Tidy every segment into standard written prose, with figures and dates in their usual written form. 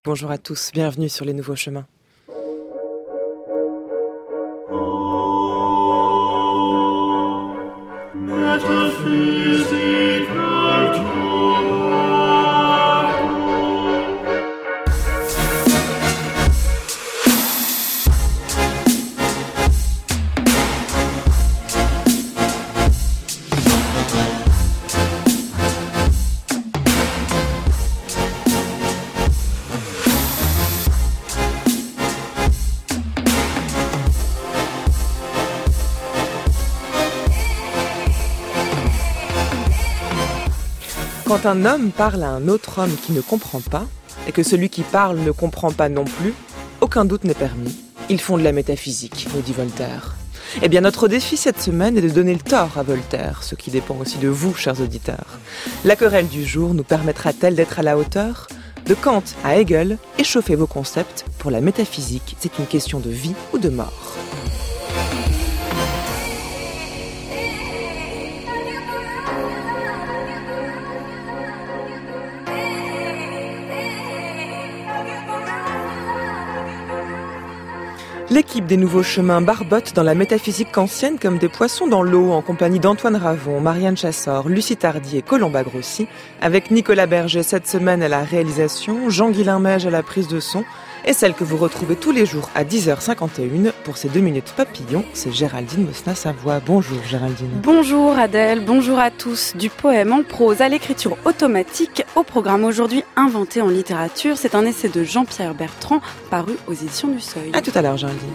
Bonjour à tous, bienvenue sur les nouveaux chemins. Quand un homme parle à un autre homme qui ne comprend pas, et que celui qui parle ne comprend pas non plus, aucun doute n'est permis. Ils font de la métaphysique, nous dit Voltaire. Eh bien, notre défi cette semaine est de donner le tort à Voltaire, ce qui dépend aussi de vous, chers auditeurs. La querelle du jour nous permettra-t-elle d'être à la hauteur ? De Kant à Hegel, échauffez vos concepts. Pour la métaphysique, c'est une question de vie ou de mort. L'équipe des Nouveaux Chemins barbote dans la métaphysique kantienne comme des poissons dans l'eau, en compagnie d'Antoine Ravon, Marianne Chassor, Lucie Tardy et Colomba Grossi, avec Nicolas Berger cette semaine à la réalisation, Jean-Guilain Meige à la prise de son, et celle que vous retrouvez tous les jours à 10h51 pour ces 2 minutes papillons, c'est Géraldine Mosna-Savoie. Bonjour Géraldine. Bonjour Adèle, bonjour à tous. Du poème en prose à l'écriture automatique, au programme aujourd'hui Inventé en littérature, c'est un essai de Jean-Pierre Bertrand paru aux éditions du Seuil. À tout à l'heure Géraldine.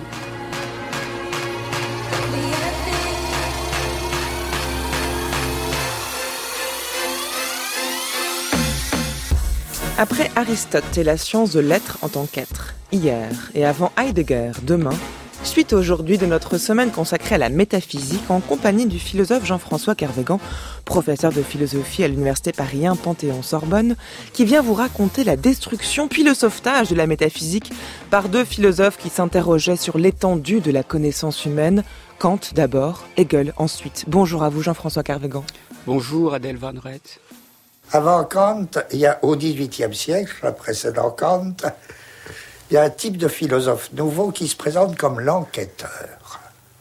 Après Aristote et la science de l'être en tant qu'être, hier, et avant Heidegger, demain, suite aujourd'hui de notre semaine consacrée à la métaphysique en compagnie du philosophe Jean-François Kervégan, professeur de philosophie à l'université Paris 1 Panthéon-Sorbonne, qui vient vous raconter la destruction puis le sauvetage de la métaphysique par 2 philosophes qui s'interrogeaient sur l'étendue de la connaissance humaine, Kant d'abord, Hegel ensuite. Bonjour à vous Jean-François Kervégan. Bonjour Adèle Van Rett. Avant Kant, il y a au XVIIIe siècle, précédent Kant, il y a un type de philosophe nouveau qui se présente comme l'enquêteur.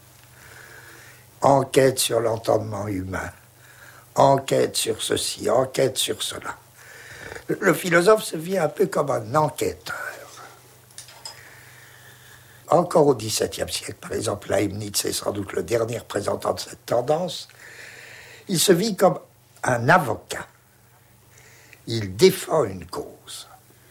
Enquête sur l'entendement humain, enquête sur ceci, enquête sur cela. Le philosophe se vit un peu comme un enquêteur. Encore au XVIIe siècle, par exemple, Leibniz est sans doute le dernier représentant de cette tendance, il se vit comme un avocat. Il défend une cause.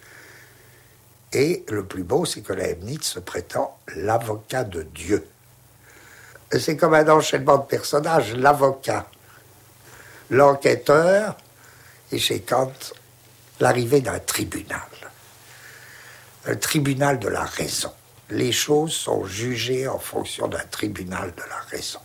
Et le plus beau, c'est que Leibniz se prétend l'avocat de Dieu. C'est comme un enchaînement de personnages, l'avocat, l'enquêteur, et chez Kant, l'arrivée d'un tribunal. Un tribunal de la raison. Les choses sont jugées en fonction d'un tribunal de la raison.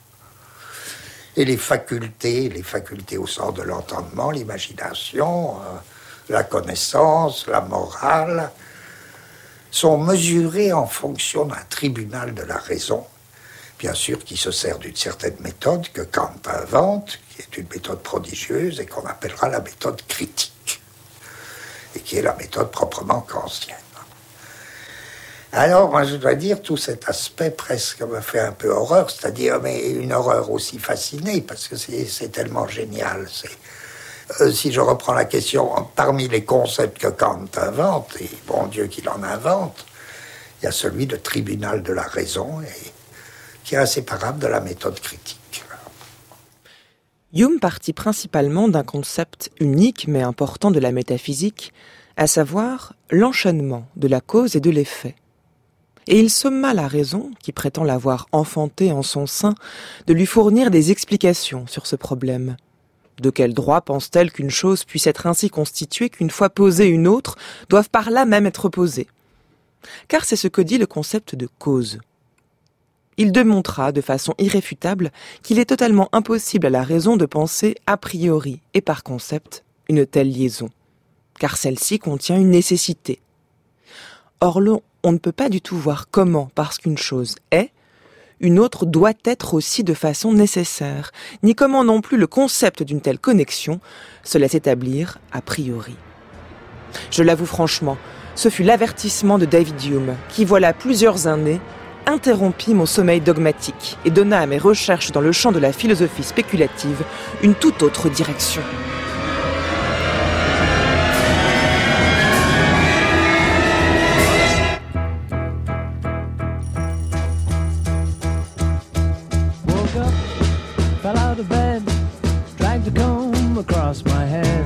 Et les facultés au sens de l'entendement, l'imagination, la connaissance, la morale, sont mesurées en fonction d'un tribunal de la raison, bien sûr qui se sert d'une certaine méthode que Kant invente, qui est une méthode prodigieuse et qu'on appellera la méthode critique, et qui est la méthode proprement kantienne. Alors, moi, je dois dire, tout cet aspect presque me fait un peu horreur, c'est-à-dire, mais une horreur aussi fascinée, parce que c'est tellement génial. Si je reprends la question, parmi les concepts que Kant invente, et bon Dieu qu'il en invente, il y a celui de tribunal de la raison, et qui est inséparable de la méthode critique. Hume partit principalement d'un concept unique mais important de la métaphysique, à savoir l'enchaînement de la cause et de l'effet. Et il somma la raison, qui prétend l'avoir enfantée en son sein, de lui fournir des explications sur ce problème. De quel droit pense-t-elle qu'une chose puisse être ainsi constituée qu'une fois posée une autre, doive par là même être posée ? Car c'est ce que dit le concept de cause. Il démontra de façon irréfutable qu'il est totalement impossible à la raison de penser a priori et par concept une telle liaison, car celle-ci contient une nécessité. Or on ne peut pas du tout voir comment, parce qu'une chose est, une autre doit être aussi de façon nécessaire, ni comment non plus le concept d'une telle connexion se laisse établir a priori. Je l'avoue franchement, Ce fut l'avertissement de David Hume, qui voilà plusieurs années interrompit mon sommeil dogmatique et donna à mes recherches dans le champ de la philosophie spéculative une toute autre direction. Across my head,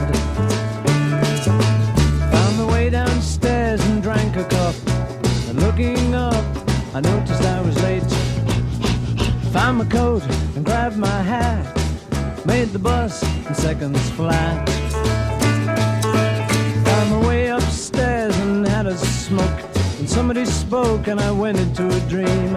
found my way downstairs and drank a cup, and looking up I noticed I was late. Found my coat and grabbed my hat, made the bus in seconds flat. Found my way upstairs and had a smoke, and somebody spoke and I went into a dream.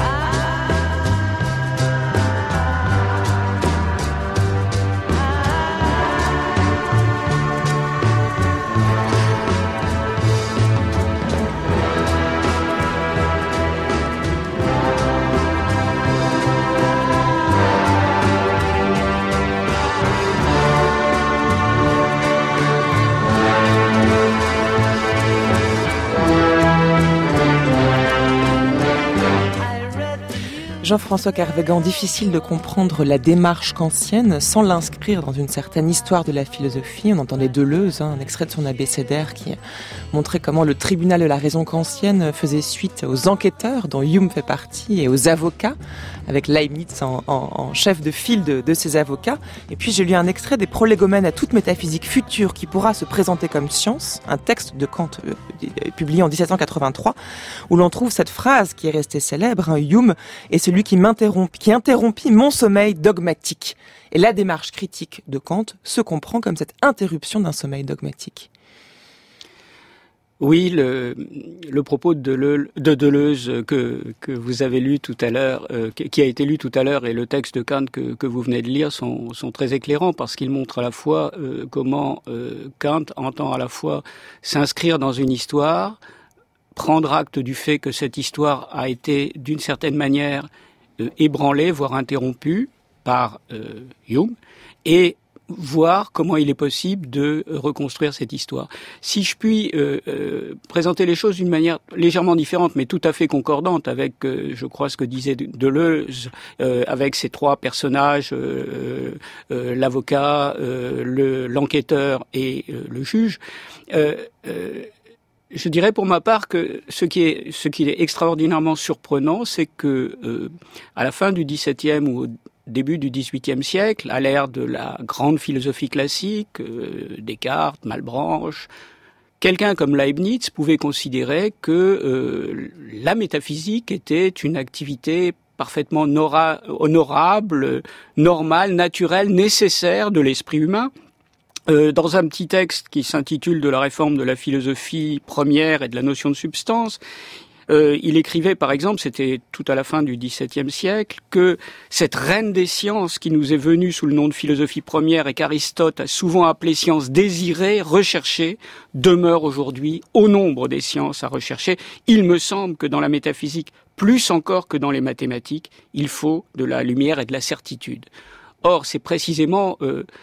Jean-François Kervégan, difficile de comprendre la démarche kantienne sans l'inscrire dans une certaine histoire de la philosophie. On entendait Deleuze, un extrait de son abécédaire qui montrait comment le tribunal de la raison kantienne faisait suite aux enquêteurs dont Hume fait partie et aux avocats, avec Leibniz en chef de file de ces avocats. Et puis j'ai lu un extrait des Prolégomènes à toute métaphysique future qui pourra se présenter comme science, un texte de Kant publié en 1783, où l'on trouve cette phrase qui est restée célèbre, Hume est celui qui interrompit mon sommeil dogmatique. Et la démarche critique de Kant se comprend comme cette interruption d'un sommeil dogmatique. Oui, le propos de Deleuze que vous avez lu tout à l'heure, qui a été lu tout à l'heure, et le texte de Kant que vous venez de lire sont très éclairants parce qu'ils montrent à la fois comment Kant entend à la fois s'inscrire dans une histoire, prendre acte du fait que cette histoire a été d'une certaine manière ébranlée, voire interrompue par Hume, et voir comment il est possible de reconstruire cette histoire. Si je puis présenter les choses d'une manière légèrement différente, mais tout à fait concordante avec, je crois, ce que disait Deleuze, avec ces trois personnages, l'avocat, l'enquêteur et le juge, je dirais pour ma part que ce qui est extraordinairement surprenant, c'est que à la fin du XVIIe ou au début du XVIIIe siècle, à l'ère de la grande philosophie classique, Descartes, Malebranche, quelqu'un comme Leibniz pouvait considérer que la métaphysique était une activité parfaitement honorable, normale, naturelle, nécessaire de l'esprit humain. Dans un petit texte qui s'intitule « De la réforme de la philosophie première et de la notion de substance », il écrivait, par exemple, c'était tout à la fin du XVIIe siècle, que cette reine des sciences qui nous est venue sous le nom de philosophie première et qu'Aristote a souvent appelée science désirée, recherchée, demeure aujourd'hui au nombre des sciences à rechercher. Il me semble que dans la métaphysique, plus encore que dans les mathématiques, il faut de la lumière et de la certitude. Or, c'est précisément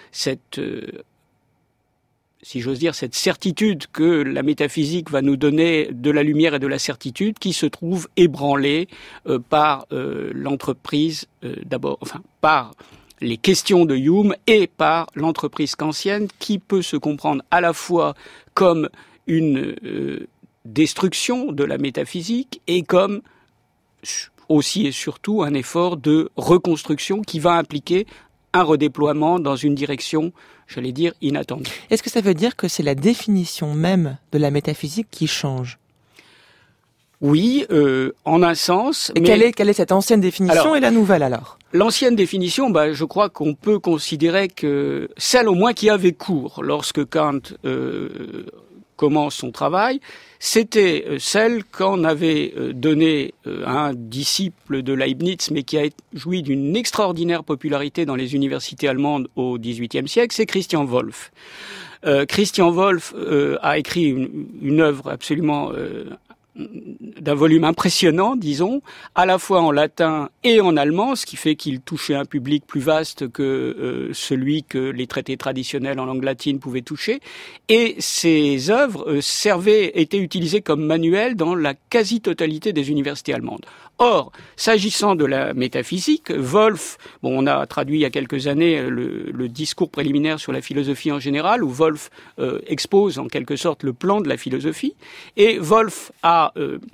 si j'ose dire, cette certitude que la métaphysique va nous donner de la lumière et de la certitude qui se trouve ébranlée par l'entreprise par les questions de Hume et par l'entreprise kantienne qui peut se comprendre à la fois comme une destruction de la métaphysique et comme aussi et surtout un effort de reconstruction qui va impliquer un redéploiement dans une direction, j'allais dire, inattendue. Est-ce que ça veut dire que c'est la définition même de la métaphysique qui change ? Oui, en un sens. Et mais quelle est cette ancienne définition et la nouvelle alors ? L'ancienne définition, je crois qu'on peut considérer que celle au moins qui avait cours lorsque Kant commence son travail, c'était celle qu'en avait donnée un disciple de Leibniz, mais qui a joui d'une extraordinaire popularité dans les universités allemandes au XVIIIe siècle, c'est Christian Wolff. Christian Wolff a écrit une œuvre absolument d'un volume impressionnant, disons, à la fois en latin et en allemand, ce qui fait qu'il touchait un public plus vaste que celui que les traités traditionnels en langue latine pouvaient toucher. Et ces œuvres étaient utilisées comme manuels dans la quasi-totalité des universités allemandes. Or, s'agissant de la métaphysique, Wolf, on a traduit il y a quelques années le discours préliminaire sur la philosophie en général, où Wolf expose en quelque sorte le plan de la philosophie, et Wolf a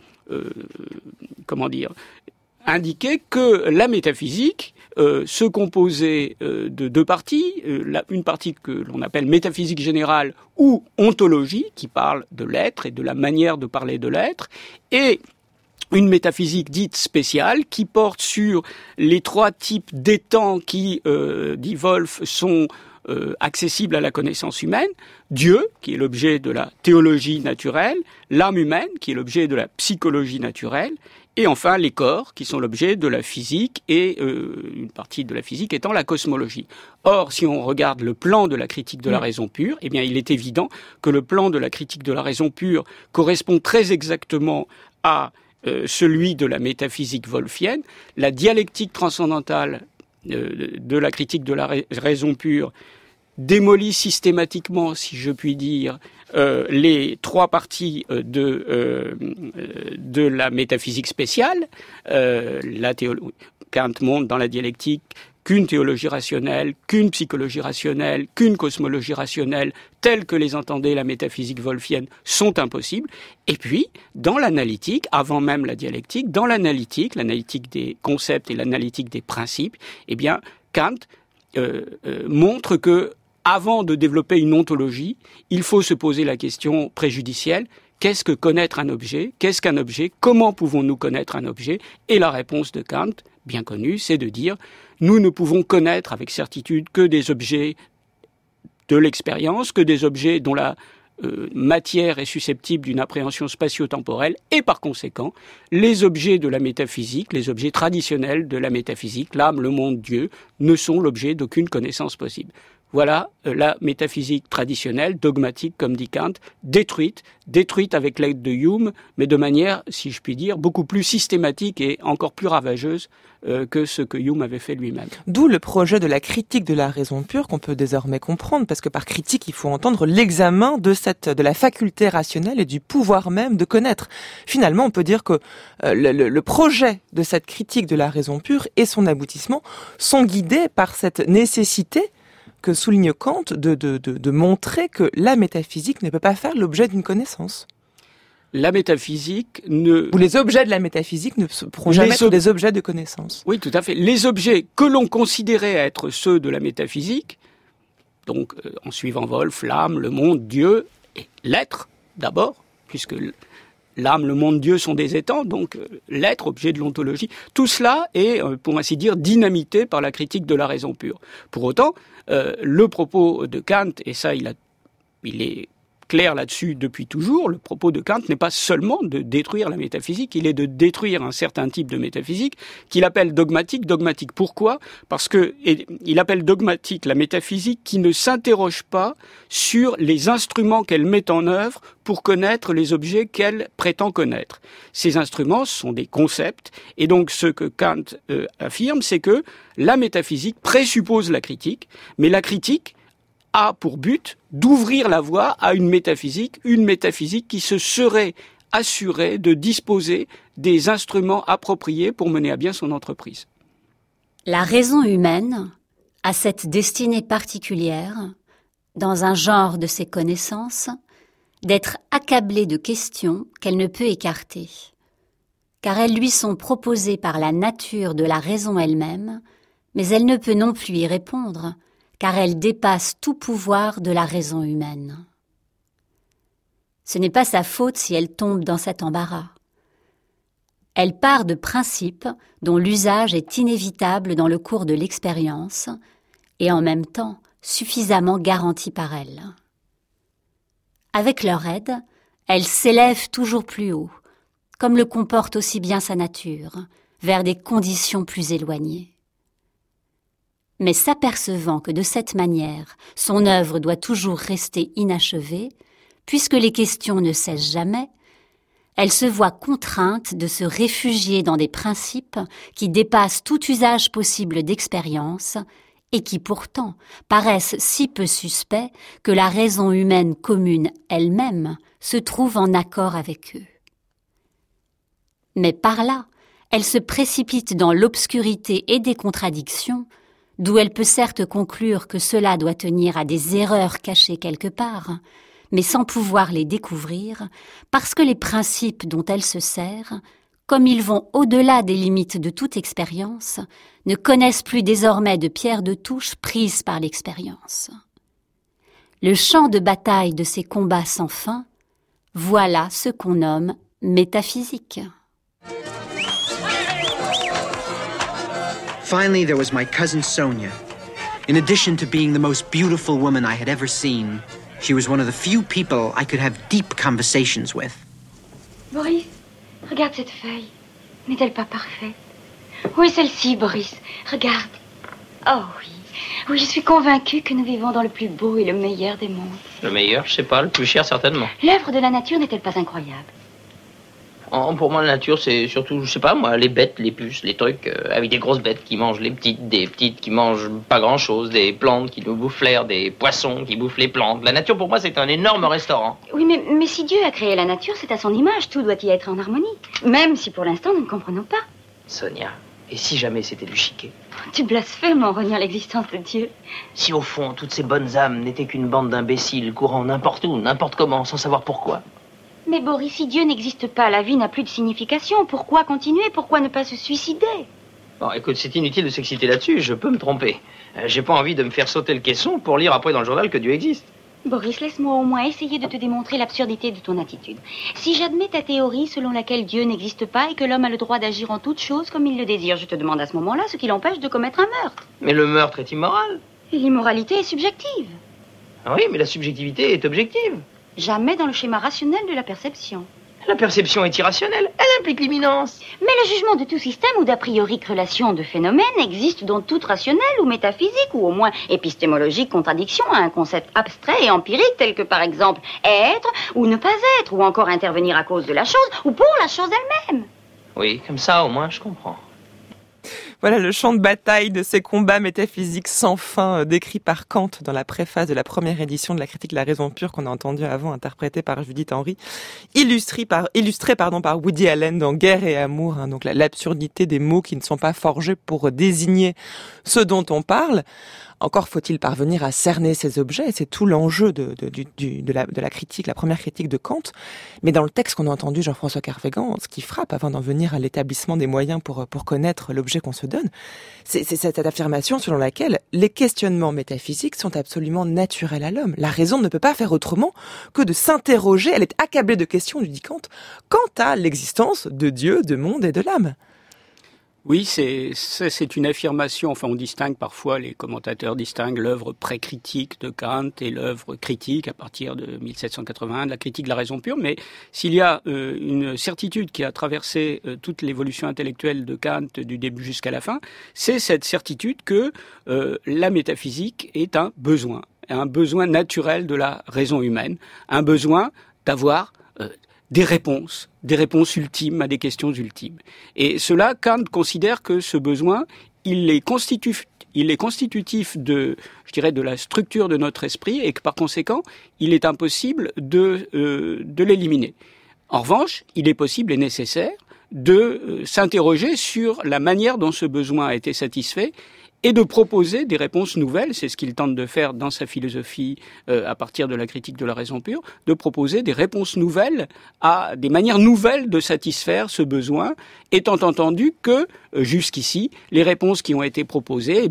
indiqué que la métaphysique se composait de deux parties, une partie que l'on appelle métaphysique générale ou ontologie, qui parle de l'être et de la manière de parler de l'être, et une métaphysique dite spéciale qui porte sur les trois types d'étangs qui, dit Wolf, sont accessibles à la connaissance humaine. Dieu, qui est l'objet de la théologie naturelle, l'âme humaine, qui est l'objet de la psychologie naturelle, et enfin les corps, qui sont l'objet de la physique, et une partie de la physique étant la cosmologie. Or, si on regarde le plan de la critique de la raison pure, eh bien, il est évident que le plan de la critique de la raison pure correspond très exactement à celui de la métaphysique wolfienne. La dialectique transcendantale de la critique de la raison pure démolit systématiquement, si je puis dire, les trois parties de la métaphysique spéciale. Kant montre dans la dialectique qu'une théologie rationnelle, qu'une psychologie rationnelle, qu'une cosmologie rationnelle, telles que les entendait la métaphysique wolfienne, sont impossibles. Et puis, dans l'analytique, avant même la dialectique, dans l'analytique des concepts et l'analytique des principes, eh bien, Kant montre que, avant de développer une ontologie, il faut se poser la question préjudicielle: qu'est-ce que connaître un objet? Qu'est-ce qu'un objet? Comment pouvons-nous connaître un objet? Et la réponse de Kant, bien connue, c'est de dire: nous ne pouvons connaître avec certitude que des objets de l'expérience, que des objets dont la matière est susceptible d'une appréhension spatio-temporelle, et par conséquent, les objets de la métaphysique, les objets traditionnels de la métaphysique, l'âme, le monde, Dieu, ne sont l'objet d'aucune connaissance possible. Voilà la métaphysique traditionnelle, dogmatique, comme dit Kant, détruite avec l'aide de Hume, mais de manière, si je puis dire, beaucoup plus systématique et encore plus ravageuse que ce que Hume avait fait lui-même. D'où le projet de la critique de la raison pure qu'on peut désormais comprendre, parce que par critique, il faut entendre l'examen de la faculté rationnelle et du pouvoir même de connaître. Finalement, on peut dire que le projet de cette critique de la raison pure et son aboutissement sont guidés par cette nécessité que souligne Kant de montrer que la métaphysique ne peut pas faire l'objet d'une connaissance. La métaphysique ou les objets de la métaphysique ne pourront jamais être des objets de connaissance. Oui, tout à fait. Les objets que l'on considérait être ceux de la métaphysique, donc en suivant Wolf, l'âme, le monde, Dieu, et l'être d'abord, puisque l'âme, le monde, Dieu sont des étangs, donc l'être, objet de l'ontologie, tout cela est, pour ainsi dire, dynamité par la critique de la raison pure. Pour autant, le propos de Kant, et ça il est clair là-dessus depuis toujours, le propos de Kant n'est pas seulement de détruire la métaphysique, il est de détruire un certain type de métaphysique qu'il appelle dogmatique. Dogmatique, pourquoi? Parce que il appelle dogmatique la métaphysique qui ne s'interroge pas sur les instruments qu'elle met en œuvre pour connaître les objets qu'elle prétend connaître. Ces instruments sont des concepts, et donc ce que Kant affirme, c'est que la métaphysique présuppose la critique, mais la critique a pour but d'ouvrir la voie à une métaphysique qui se serait assurée de disposer des instruments appropriés pour mener à bien son entreprise. La raison humaine a cette destinée particulière, dans un genre de ses connaissances, d'être accablée de questions qu'elle ne peut écarter, car elles lui sont proposées par la nature de la raison elle-même, mais elle ne peut non plus y répondre, car elle dépasse tout pouvoir de la raison humaine. Ce n'est pas sa faute si elle tombe dans cet embarras. Elle part de principes dont l'usage est inévitable dans le cours de l'expérience et en même temps suffisamment garanti par elle. Avec leur aide, elle s'élève toujours plus haut, comme le comporte aussi bien sa nature, vers des conditions plus éloignées. Mais s'apercevant que de cette manière, son œuvre doit toujours rester inachevée, puisque les questions ne cessent jamais, elle se voit contrainte de se réfugier dans des principes qui dépassent tout usage possible d'expérience et qui pourtant paraissent si peu suspects que la raison humaine commune elle-même se trouve en accord avec eux. Mais par là, elle se précipite dans l'obscurité et des contradictions, d'où elle peut certes conclure que cela doit tenir à des erreurs cachées quelque part, mais sans pouvoir les découvrir, parce que les principes dont elle se sert, comme ils vont au-delà des limites de toute expérience, ne connaissent plus désormais de pierre de touche prise par l'expérience. Le champ de bataille de ces combats sans fin, voilà ce qu'on nomme métaphysique. Finally, there was my cousin Sonia. In addition to being the most beautiful woman I had ever seen, she was one of the few people I could have deep conversations with. Boris, regarde cette feuille. N'est-elle pas parfaite? Oui, celle-ci, Boris. Regarde. Oh oui. Oui, je suis convaincue que nous vivons dans le plus beau et le meilleur des mondes. Le meilleur, je sais pas, le plus cher certainement. L'œuvre de la nature n'est-elle pas incroyable? Pour moi, la nature, c'est surtout, je sais pas, moi, les bêtes, les puces, les trucs, avec des grosses bêtes qui mangent les petites, des petites qui mangent pas grand-chose, des plantes qui nous bouffent l'air, des poissons qui bouffent les plantes. La nature, pour moi, c'est un énorme restaurant. Oui, mais si Dieu a créé la nature, c'est à son image, tout doit y être en harmonie. Même si pour l'instant, nous ne comprenons pas. Sonia, et si jamais c'était du chiquet? Tu blasphèmes en reniant l'existence de Dieu. Si au fond, toutes ces bonnes âmes n'étaient qu'une bande d'imbéciles courant n'importe où, n'importe comment, sans savoir pourquoi. Mais Boris, si Dieu n'existe pas, la vie n'a plus de signification. Pourquoi continuer? Pourquoi ne pas se suicider? Bon, écoute, c'est inutile de s'exciter là-dessus, je peux me tromper. J'ai pas envie de me faire sauter le caisson pour lire après dans le journal que Dieu existe. Boris, laisse-moi au moins essayer de te démontrer l'absurdité de ton attitude. Si j'admets ta théorie selon laquelle Dieu n'existe pas et que l'homme a le droit d'agir en toute chose comme il le désire, je te demande à ce moment-là ce qui l'empêche de commettre un meurtre. Mais le meurtre est immoral. Et l'immoralité est subjective. Ah oui, mais la subjectivité est objective. Jamais dans le schéma rationnel de la perception. La perception est irrationnelle, elle implique l'imminence. Mais le jugement de tout système ou d'a priori relation de phénomènes existe dans toute rationnelle ou métaphysique ou au moins épistémologique contradiction à un concept abstrait et empirique tel que par exemple être ou ne pas être ou encore intervenir à cause de la chose ou pour la chose elle-même. Oui, comme ça au moins je comprends. Voilà le champ de bataille de ces combats métaphysiques sans fin décrits par Kant dans la préface de la première édition de la critique de la raison pure qu'on a entendu avant, interprétée par Judith Henry, illustré par Woody Allen dans Guerre et Amour, donc l'absurdité des mots qui ne sont pas forgés pour désigner ce dont on parle. Encore faut-il parvenir à cerner ces objets, c'est tout l'enjeu de la critique, la première critique de Kant. Mais dans le texte qu'on a entendu Jean-François Kervégan, ce qui frappe avant d'en venir à l'établissement des moyens pour connaître l'objet qu'on se donne, c'est cette affirmation selon laquelle les questionnements métaphysiques sont absolument naturels à l'homme. La raison ne peut pas faire autrement que de s'interroger, elle est accablée de questions, lui dit Kant, quant à l'existence de Dieu, de monde et de l'âme. Oui, c'est une affirmation. Enfin, on distingue parfois, les commentateurs distinguent l'œuvre pré-critique de Kant et l'œuvre critique à partir de 1781, de la critique de la raison pure. Mais s'il y a une certitude qui a traversé toute l'évolution intellectuelle de Kant du début jusqu'à la fin, c'est cette certitude que la métaphysique est un besoin naturel de la raison humaine, un besoin d'avoir des réponses ultimes à des questions ultimes. Et cela, Kant considère que ce besoin, il est constitutif de la structure de notre esprit et que par conséquent, il est impossible de l'éliminer. En revanche, il est possible et nécessaire de s'interroger sur la manière dont ce besoin a été satisfait et de proposer des réponses nouvelles, c'est ce qu'il tente de faire dans sa philosophie à partir de la critique de la raison pure, de proposer des réponses nouvelles à des manières nouvelles de satisfaire ce besoin, étant entendu que jusqu'ici, les réponses qui ont été proposées,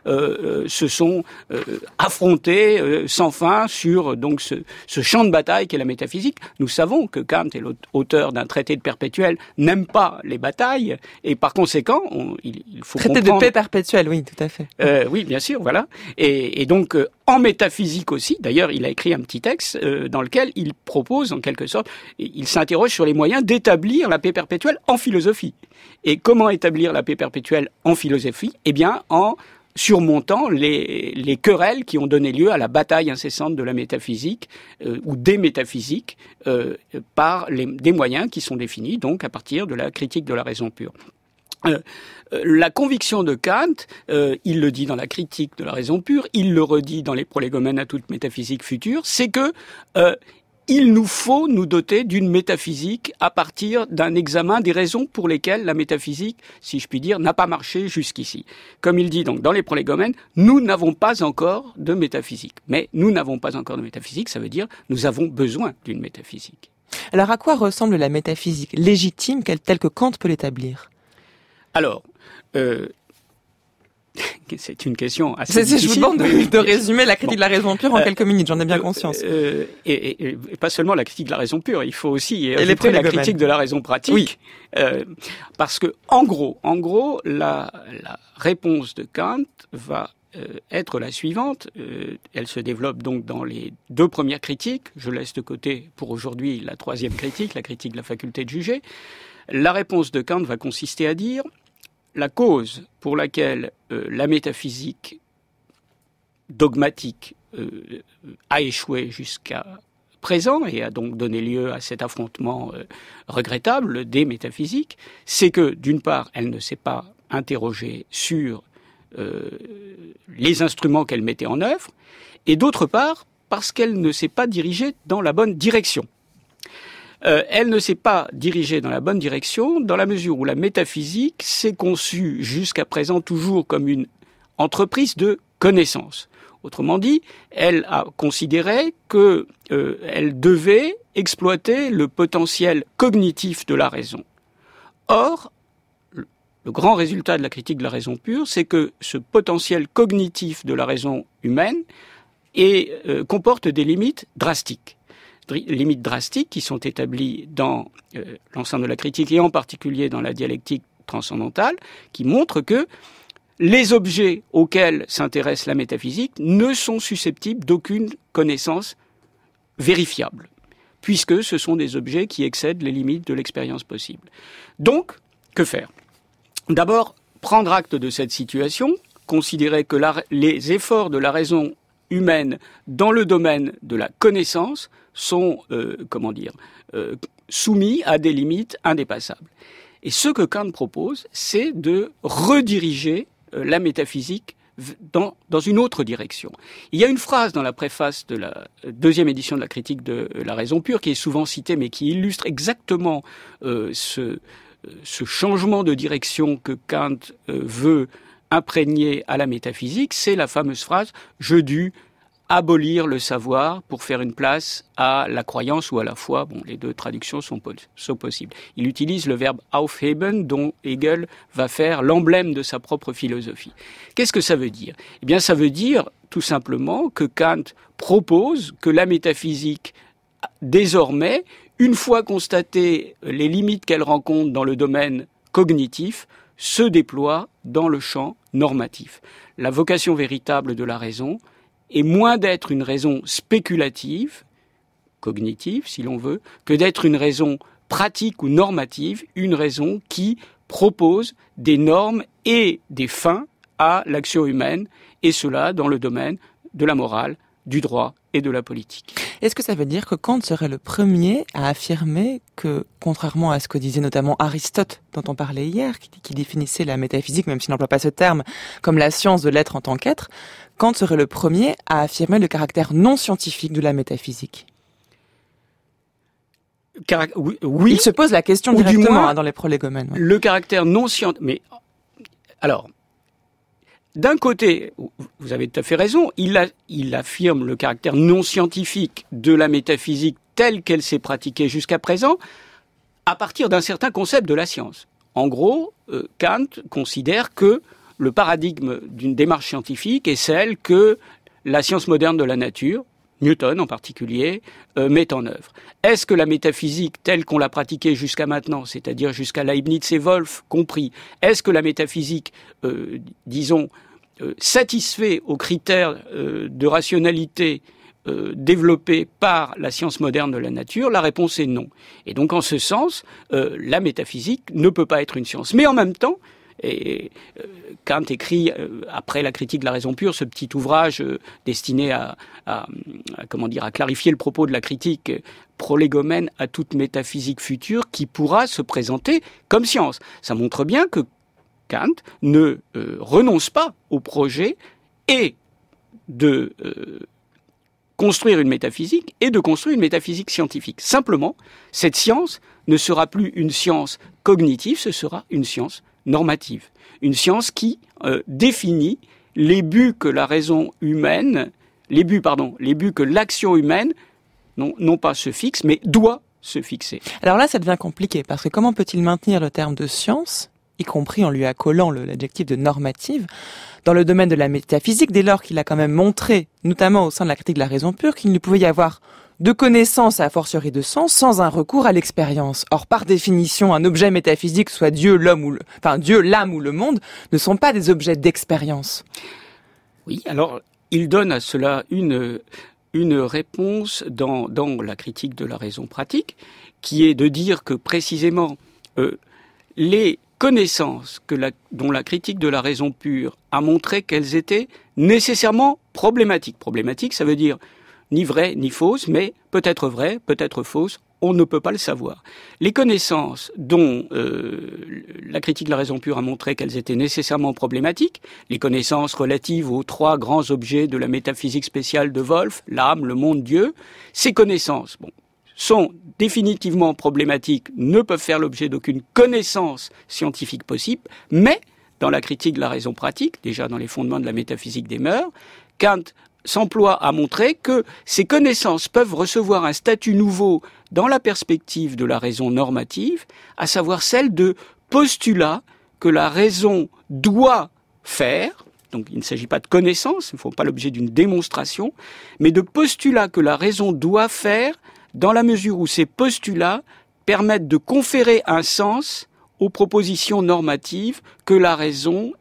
se sont affrontées sans fin sur donc ce champ de bataille qu'est la métaphysique. Nous savons que Kant est l'auteur d'un traité de perpétuel, n'aime pas les batailles, et par conséquent, il faut comprendre... Traité de paix perpétuelle, oui, tout à fait. Oui, bien sûr, voilà. Et donc, en métaphysique aussi, d'ailleurs, il a écrit un petit texte dans lequel il propose, en quelque sorte, il s'interroge sur les moyens d'établir la paix perpétuelle en philosophie. Et comment établir la paix perpétuelle en philosophie? Eh bien, en surmontant les querelles qui ont donné lieu à la bataille incessante de la métaphysique ou des métaphysiques par des moyens qui sont définis donc à partir de la critique de la raison pure. La conviction de Kant, il le dit dans la critique de la raison pure, il le redit dans les prolégomènes à toute métaphysique future, c'est que il nous faut nous doter d'une métaphysique à partir d'un examen des raisons pour lesquelles la métaphysique, si je puis dire, n'a pas marché jusqu'ici. Comme il dit donc dans les prolégomènes, nous n'avons pas encore de métaphysique. Mais nous n'avons pas encore de métaphysique, ça veut dire nous avons besoin d'une métaphysique. Alors à quoi ressemble la métaphysique légitime telle que Kant peut l'établir ? Alors, c'est une question assez difficile. Je vous demande de résumer la critique de la raison pure en quelques minutes, j'en ai bien conscience. Et pas seulement la critique de la raison pure, il faut aussi ajouter la critique de la raison pratique. Oui. Parce que, en gros, la réponse de Kant va être la suivante. Elle se développe donc dans les deux premières critiques. Je laisse de côté pour aujourd'hui la troisième critique, la critique de la faculté de juger. La réponse de Kant va consister à dire la cause pour laquelle la métaphysique dogmatique a échoué jusqu'à présent et a donc donné lieu à cet affrontement regrettable des métaphysiques, c'est que d'une part, elle ne s'est pas interrogée sur les instruments qu'elle mettait en œuvre, et d'autre part, parce qu'elle ne s'est pas dirigée dans la bonne direction. Elle ne s'est pas dirigée dans la bonne direction dans la mesure où la métaphysique s'est conçue jusqu'à présent toujours comme une entreprise de connaissance. Autrement dit, elle a considéré qu'elle devait exploiter le potentiel cognitif de la raison. Or, le grand résultat de la critique de la raison pure, c'est que ce potentiel cognitif de la raison humaine comporte des limites drastiques. Limites drastiques qui sont établies dans l'ensemble de la critique et en particulier dans la dialectique transcendantale, qui montrent que les objets auxquels s'intéresse la métaphysique ne sont susceptibles d'aucune connaissance vérifiable, puisque ce sont des objets qui excèdent les limites de l'expérience possible. Donc, que faire ? D'abord, prendre acte de cette situation, considérer que les efforts de la raison humaine dans le domaine de la connaissance sont, soumis à des limites indépassables. Et ce que Kant propose, c'est de rediriger la métaphysique dans une autre direction. Il y a une phrase dans la préface de la deuxième édition de la critique de la raison pure qui est souvent citée, mais qui illustre exactement ce changement de direction que Kant veut imprégné à la métaphysique, c'est la fameuse phrase « Je dus abolir le savoir pour faire une place à la croyance ou à la foi ». Bon, les deux traductions sont possibles. Il utilise le verbe « aufheben » dont Hegel va faire l'emblème de sa propre philosophie. Qu'est-ce que ça veut dire ? Eh bien, ça veut dire tout simplement que Kant propose que la métaphysique, désormais, une fois constatées les limites qu'elle rencontre dans le domaine cognitif, se déploie dans le champ normatif. La vocation véritable de la raison est moins d'être une raison spéculative, cognitive si l'on veut, que d'être une raison pratique ou normative, une raison qui propose des normes et des fins à l'action humaine, et cela dans le domaine de la morale, du droit et de la politique. Est-ce que ça veut dire que Kant serait le premier à affirmer que, contrairement à ce que disait notamment Aristote, dont on parlait hier, qui définissait la métaphysique, même s'il n'emploie pas ce terme, comme la science de l'être en tant qu'être, Kant serait le premier à affirmer le caractère non scientifique de la métaphysique? Oui. Il se pose la question directement dans les prolégomènes. Ouais. Le caractère non scientifique... Mais, alors... D'un côté, vous avez tout à fait raison, il affirme le caractère non scientifique de la métaphysique telle qu'elle s'est pratiquée jusqu'à présent à partir d'un certain concept de la science. En gros, Kant considère que le paradigme d'une démarche scientifique est celle que la science moderne de la nature, Newton en particulier, met en œuvre. Est-ce que la métaphysique telle qu'on l'a pratiquée jusqu'à maintenant, c'est-à-dire jusqu'à Leibniz et Wolff compris, est-ce que la métaphysique, satisfait aux critères de rationalité développés par la science moderne de la nature? La réponse est non. Et donc en ce sens, la métaphysique ne peut pas être une science. Mais en même temps, Kant écrit, après la critique de la raison pure, ce petit ouvrage destiné à clarifier le propos de la critique prolégomène à toute métaphysique future qui pourra se présenter comme science. Ça montre bien que Kant ne renonce pas au projet et de construire une métaphysique et de construire une métaphysique scientifique. Simplement, cette science ne sera plus une science cognitive, ce sera une science normative. Une science qui définit les buts que la raison humaine, les buts que l'action humaine, non pas se fixe, mais doit se fixer. Alors là, ça devient compliqué, parce que comment peut-il maintenir le terme de science, y compris en lui accolant l'adjectif de normative, dans le domaine de la métaphysique, dès lors qu'il a quand même montré, notamment au sein de la critique de la raison pure, qu'il ne pouvait y avoir de connaissance et a fortiori de sens sans un recours à l'expérience. Or, par définition, un objet métaphysique, soit Dieu, Dieu, l'âme ou le monde, ne sont pas des objets d'expérience. Oui, alors, il donne à cela une réponse dans la critique de la raison pratique, qui est de dire que précisément les connaissances dont la critique de la raison pure a montré qu'elles étaient nécessairement problématiques. Problématiques, ça veut dire ni vraies ni fausses, mais peut-être vraies, peut-être fausses, on ne peut pas le savoir. Les connaissances dont la critique de la raison pure a montré qu'elles étaient nécessairement problématiques, les connaissances relatives aux 3 grands objets de la métaphysique spéciale de Wolff, l'âme, le monde, Dieu, ces connaissances, sont définitivement problématiques, ne peuvent faire l'objet d'aucune connaissance scientifique possible, mais dans la critique de la raison pratique, déjà dans les fondements de la métaphysique des mœurs, Kant s'emploie à montrer que ces connaissances peuvent recevoir un statut nouveau dans la perspective de la raison normative, à savoir celle de postulat que la raison doit faire. Donc il ne s'agit pas de connaissance, il ne faut pas l'objet d'une démonstration, mais de postulat que la raison doit faire dans la mesure où ces postulats permettent de conférer un sens aux propositions normatives que la raison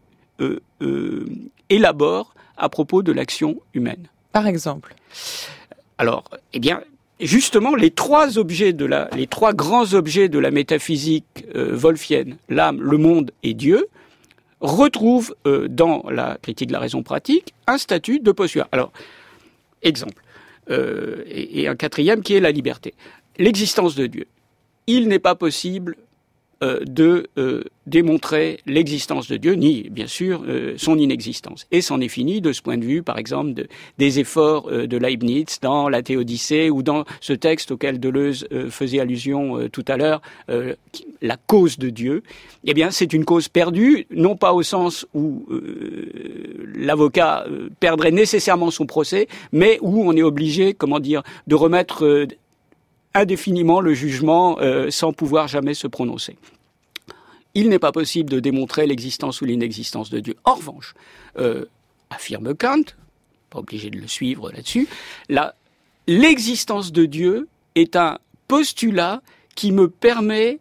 élabore à propos de l'action humaine. Par exemple? Alors, justement, les 3 grands objets de la métaphysique wolffienne, l'âme, le monde et Dieu, retrouvent dans la critique de la raison pratique un statut de postulat. Alors, exemple. Et un 4e qui est la liberté. L'existence de Dieu. Il n'est pas possible de démontrer l'existence de Dieu, ni bien sûr son inexistence. Et c'en est fini de ce point de vue, par exemple, des efforts de Leibniz dans la Théodicée ou dans ce texte auquel Deleuze faisait allusion tout à l'heure, la cause de Dieu. Eh bien, c'est une cause perdue, non pas au sens où l'avocat perdrait nécessairement son procès, mais où on est obligé, de remettre indéfiniment le jugement sans pouvoir jamais se prononcer. Il n'est pas possible de démontrer l'existence ou l'inexistence de Dieu. En revanche, affirme Kant, pas obligé de le suivre là-dessus, l'existence de Dieu est un postulat qui me permet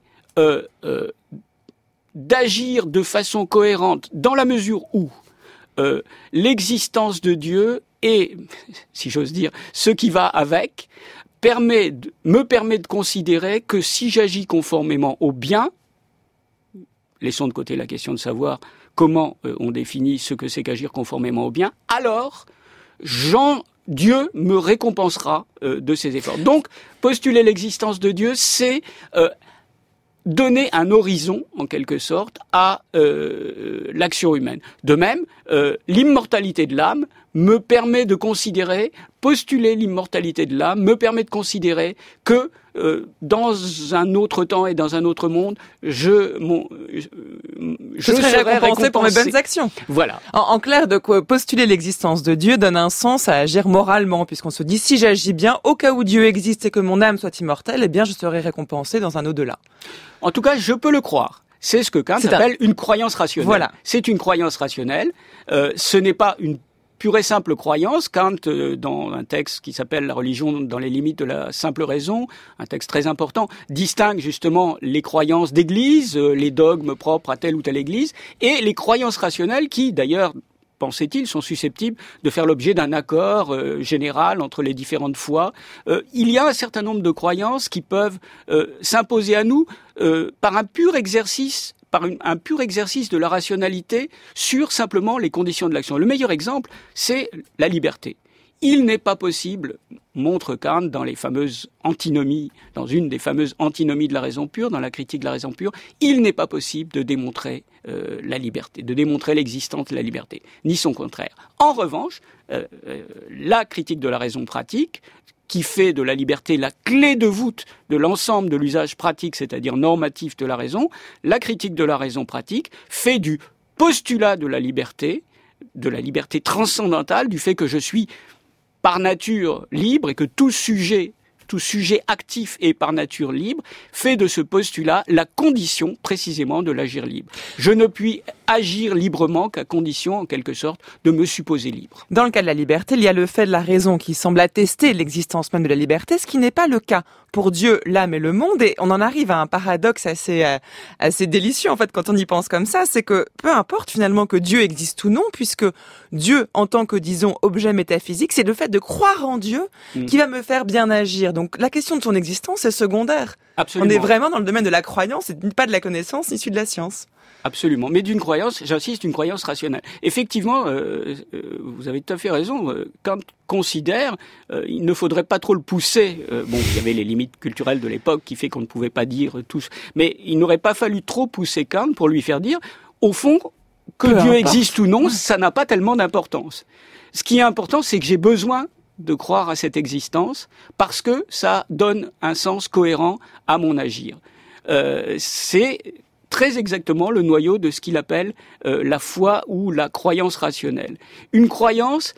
d'agir de façon cohérente dans la mesure où l'existence de Dieu et, si j'ose dire, ce qui va avec, me permet de considérer que si j'agis conformément au bien, laissons de côté la question de savoir comment on définit ce que c'est qu'agir conformément au bien, alors Dieu me récompensera de ses efforts. Donc, postuler l'existence de Dieu, c'est donner un horizon, en quelque sorte, à l'action humaine. De même, l'immortalité de l'âme me permet de considérer, postuler l'immortalité de l'âme, me permet de considérer que dans un autre temps et dans un autre monde, je serai récompensé pour mes bonnes actions. Voilà. En clair, de quoi postuler l'existence de Dieu donne un sens à agir moralement, puisqu'on se dit, si j'agis bien, au cas où Dieu existe et que mon âme soit immortelle, eh bien, je serai récompensé dans un au-delà. En tout cas, je peux le croire. C'est ce que Kant appelle une croyance rationnelle. Voilà. C'est une croyance rationnelle. Ce n'est pas une pure et simple croyance. Kant, dans un texte qui s'appelle « La religion dans les limites de la simple raison », un texte très important, distingue justement les croyances d'église, les dogmes propres à telle ou telle église, et les croyances rationnelles qui, d'ailleurs, pensait-il, sont susceptibles de faire l'objet d'un accord général entre les différentes foi. Il y a un certain nombre de croyances qui peuvent s'imposer à nous par un pur exercice par un pur exercice de la rationalité sur simplement les conditions de l'action. Le meilleur exemple, c'est la liberté. Il n'est pas possible, montre Kant dans les fameuses antinomies, dans une des fameuses antinomies de la raison pure, dans la critique de la raison pure, il n'est pas possible de démontrer la liberté, de démontrer l'existence de la liberté, ni son contraire. En revanche, la critique de la raison pratique, qui fait de la liberté la clé de voûte de l'ensemble de l'usage pratique, c'est-à-dire normatif de la raison, la critique de la raison pratique fait du postulat de la liberté transcendantale, du fait que je suis par nature libre et que tout sujet actif est par nature libre, fait de ce postulat la condition précisément de l'agir libre. Je ne puis agir librement qu'à condition, en quelque sorte, de me supposer libre. Dans le cas de la liberté, il y a le fait de la raison qui semble attester l'existence même de la liberté, ce qui n'est pas le cas pour Dieu, l'âme et le monde. Et on en arrive à un paradoxe assez délicieux, en fait, quand on y pense comme ça, c'est que peu importe finalement que Dieu existe ou non, puisque Dieu, en tant que, disons, objet métaphysique, c'est le fait de croire en Dieu qui va me faire bien agir. Donc la question de son existence est secondaire. Absolument. On est vraiment dans le domaine de la croyance et pas de la connaissance issue de la science. Absolument, mais d'une croyance, j'insiste, une croyance rationnelle. Effectivement, vous avez tout à fait raison, Kant considère, il ne faudrait pas trop le pousser. Bon, il y avait les limites culturelles de l'époque qui fait qu'on ne pouvait pas dire tout, mais il n'aurait pas fallu trop pousser Kant pour lui faire dire, au fond, que Dieu existe ou non, ça n'a pas tellement d'importance. Ce qui est important, c'est que j'ai besoin de croire à cette existence parce que ça donne un sens cohérent à mon agir. C'est très exactement le noyau de ce qu'il appelle la foi ou la croyance rationnelle. Une croyance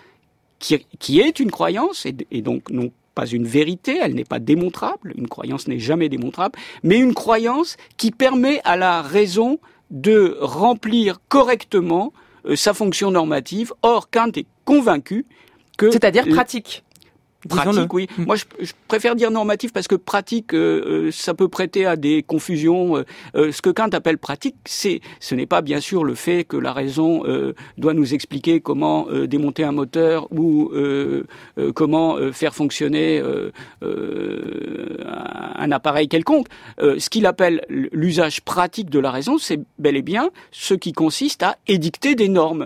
qui est une croyance, et donc non pas une vérité, elle n'est pas démontrable, une croyance n'est jamais démontrable, mais une croyance qui permet à la raison de remplir correctement sa fonction normative. Or, Kant est convaincu que... C'est-à-dire pratique. Pratique, oui. Moi, je préfère dire normatif parce que pratique, ça peut prêter à des confusions. Ce que Kant appelle pratique, ce n'est pas bien sûr le fait que la raison doit nous expliquer comment démonter un moteur ou comment faire fonctionner un appareil quelconque. Ce qu'il appelle l'usage pratique de la raison, c'est bel et bien ce qui consiste à édicter des normes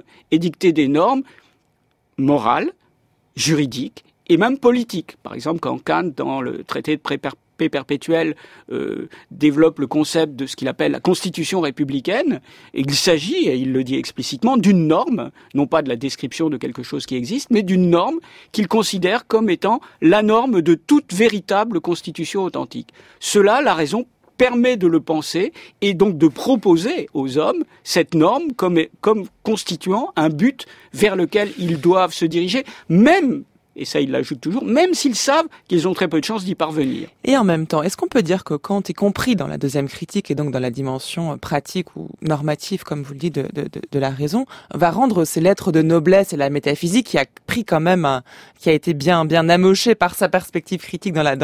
morales, juridiques, et même politique. Par exemple, quand Kant, dans le traité de paix perpétuelle, développe le concept de ce qu'il appelle la constitution républicaine, il s'agit, et il le dit explicitement, d'une norme, non pas de la description de quelque chose qui existe, mais d'une norme qu'il considère comme étant la norme de toute véritable constitution authentique. Cela, la raison permet de le penser et donc de proposer aux hommes cette norme comme constituant un but vers lequel ils doivent se diriger, même, et ça il l'ajoute toujours, même s'ils savent qu'ils ont très peu de chances d'y parvenir. Et en même temps, est-ce qu'on peut dire que Kant, y compris dans la deuxième critique et donc dans la dimension pratique ou normative, comme vous le dites, de la raison, va rendre ses lettres de noblesse et la métaphysique qui a pris quand même qui a été bien amoché par sa perspective critique dans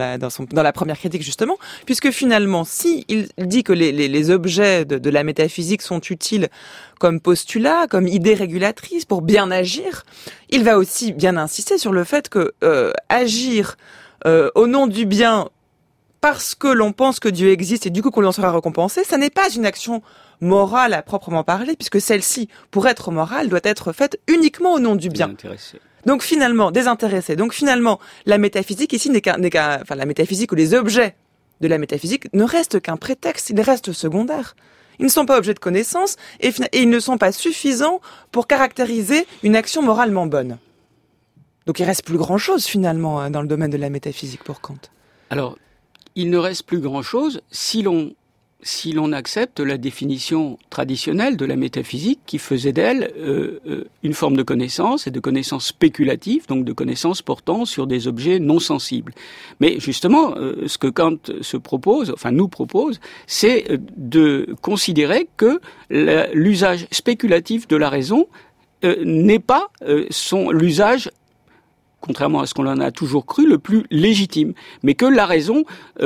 la première critique justement, puisque finalement, si il dit que les objets de la métaphysique sont utiles comme postulat, comme idée régulatrice pour bien agir, il va aussi bien insister sur le fait que agir au nom du bien parce que l'on pense que Dieu existe et du coup qu'on en sera récompensé, ça n'est pas une action morale à proprement parler, puisque celle-ci, pour être morale, doit être faite uniquement au nom du bien. Donc finalement, désintéressé. Donc finalement, la métaphysique ici la métaphysique ou les objets de la métaphysique ne restent qu'un prétexte, ils restent secondaires. Ils ne sont pas objets de connaissance et ils ne sont pas suffisants pour caractériser une action moralement bonne. Donc il reste plus grand-chose finalement dans le domaine de la métaphysique pour Kant. Alors, il ne reste plus grand-chose si l'on accepte la définition traditionnelle de la métaphysique qui faisait d'elle une forme de connaissance et de connaissance spéculative, donc de connaissance portant sur des objets non sensibles. Mais justement, ce que Kant nous propose, c'est de considérer que l'usage spéculatif de la raison n'est pas l'usage, contrairement à ce qu'on en a toujours cru, le plus légitime, mais que la raison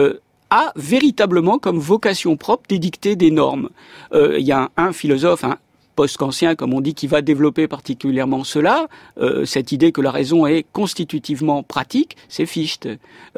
a véritablement comme vocation propre d'édicter des normes. Il y a un philosophe, post-kantien, comme on dit, qui va développer particulièrement cela, cette idée que la raison est constitutivement pratique, c'est Fichte.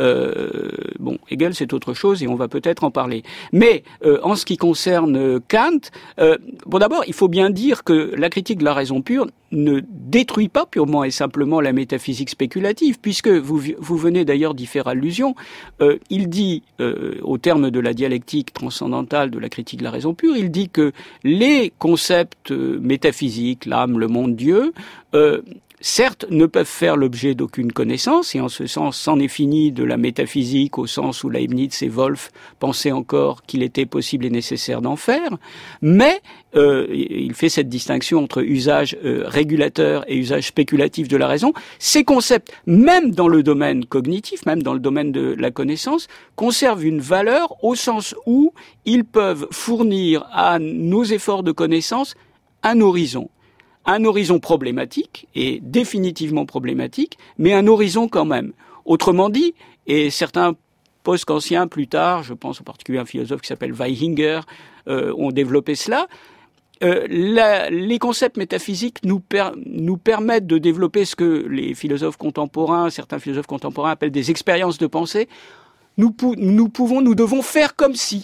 Hegel, c'est autre chose et on va peut-être en parler. Mais en ce qui concerne Kant, d'abord, il faut bien dire que la critique de la raison pure ne détruit pas purement et simplement la métaphysique spéculative, puisque vous venez d'ailleurs d'y faire allusion. Il dit, au terme de la dialectique transcendantale de la critique de la raison pure, il dit que les concepts métaphysiques, l'âme, le monde, Dieu, certes, ne peuvent faire l'objet d'aucune connaissance, et en ce sens, c'en est fini de la métaphysique au sens où Leibniz et Wolff pensaient encore qu'il était possible et nécessaire d'en faire, mais il fait cette distinction entre usage régulateur et usage spéculatif de la raison. Ces concepts, même dans le domaine cognitif, même dans le domaine de la connaissance, conservent une valeur au sens où ils peuvent fournir à nos efforts de connaissance un horizon problématique, et définitivement problématique, mais un horizon quand même. Autrement dit, et certains post-kantiens plus tard, je pense en particulier à un philosophe qui s'appelle Weihinger, ont développé cela, les concepts métaphysiques nous permettent de développer ce que les philosophes contemporains, certains philosophes contemporains appellent des expériences de pensée. Nous devons faire comme si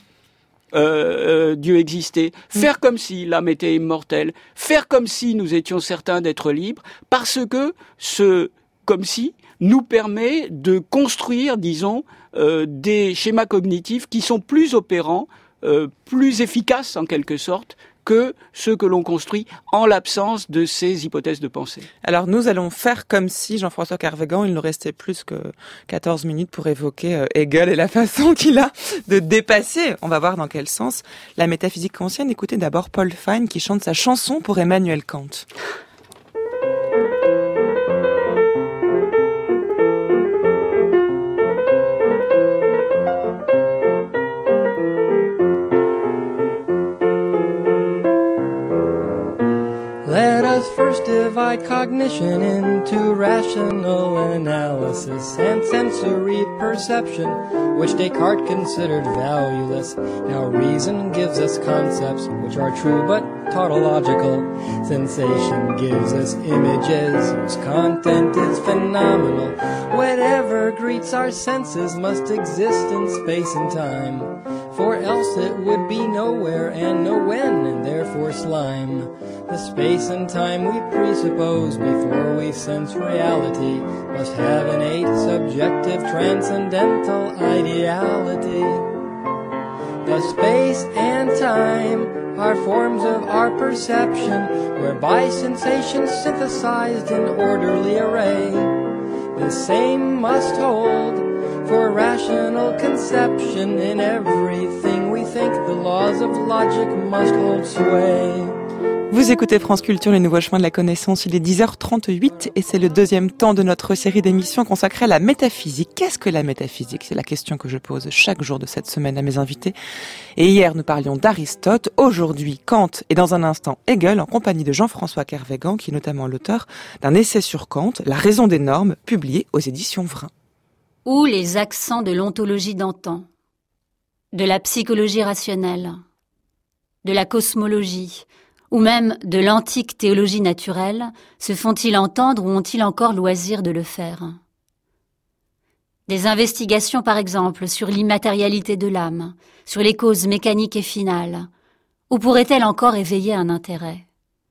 Dieu existait, faire comme si l'âme était immortelle, faire comme si nous étions certains d'être libres, parce que ce comme si nous permet de construire, disons, des schémas cognitifs qui sont plus opérants, plus efficaces en quelque sorte, que ceux que l'on construit en l'absence de ces hypothèses de pensée. Alors nous allons faire comme si Jean-François Kervégan, il nous restait plus que 14 minutes pour évoquer Hegel et la façon qu'il a de dépasser, on va voir dans quel sens, la métaphysique kantienne. Écoutez d'abord Paul Fine qui chante sa chanson pour Emmanuel Kant. Let us first divide cognition into rational analysis and sensory perception, which Descartes considered valueless. Now reason gives us concepts which are true but tautological. Sensation gives us images whose content is phenomenal. Whatever greets our senses must exist in space and time, for else it would be nowhere and no when, and therefore slime. The space and time we presuppose before we sense reality must have innate subjective transcendental ideality. The space and time are forms of our perception, whereby sensations synthesized in orderly array. The same must hold for rational conception. In everything we think, the laws of logic must hold sway. Vous écoutez France Culture, les nouveaux chemins de la connaissance. Il est 10h38 et c'est le deuxième temps de notre série d'émissions consacrée à la métaphysique. Qu'est-ce que la métaphysique ? C'est la question que je pose chaque jour de cette semaine à mes invités. Et hier, nous parlions d'Aristote. Aujourd'hui, Kant et dans un instant, Hegel en compagnie de Jean-François Kervégan, qui est notamment l'auteur d'un essai sur Kant, La raison des normes, publié aux éditions Vrin. Ou les accents de l'ontologie d'antan, de la psychologie rationnelle, de la cosmologie, ou même de l'antique théologie naturelle, se font-ils entendre ou ont-ils encore loisir de le faire ? Des investigations, par exemple, sur l'immatérialité de l'âme, sur les causes mécaniques et finales, ou pourraient-elles encore éveiller un intérêt ?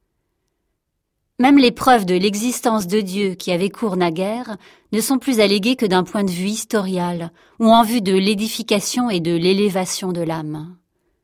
Même les preuves de l'existence de Dieu qui avaient cours naguère ne sont plus alléguées que d'un point de vue historial, ou en vue de l'édification et de l'élévation de l'âme.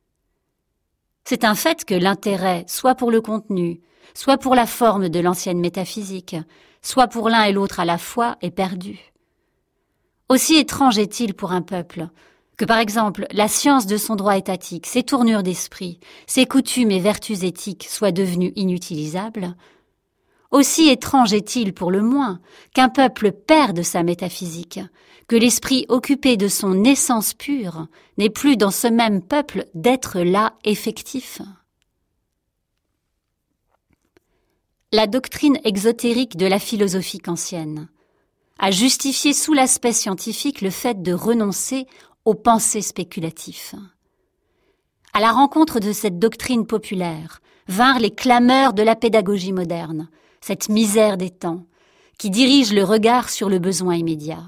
C'est un fait que l'intérêt, soit pour le contenu, soit pour la forme de l'ancienne métaphysique, soit pour l'un et l'autre à la fois, est perdu. Aussi étrange est-il pour un peuple que, par exemple, la science de son droit étatique, ses tournures d'esprit, ses coutumes et vertus éthiques soient devenues inutilisables. Aussi étrange est-il pour le moins qu'un peuple perde sa métaphysique, que l'esprit occupé de son essence pure n'ait plus dans ce même peuple d'être là effectif. La doctrine exotérique de la philosophie kantienne a justifié sous l'aspect scientifique le fait de renoncer aux pensées spéculatives. À la rencontre de cette doctrine populaire, vinrent les clameurs de la pédagogie moderne, cette misère des temps, qui dirige le regard sur le besoin immédiat.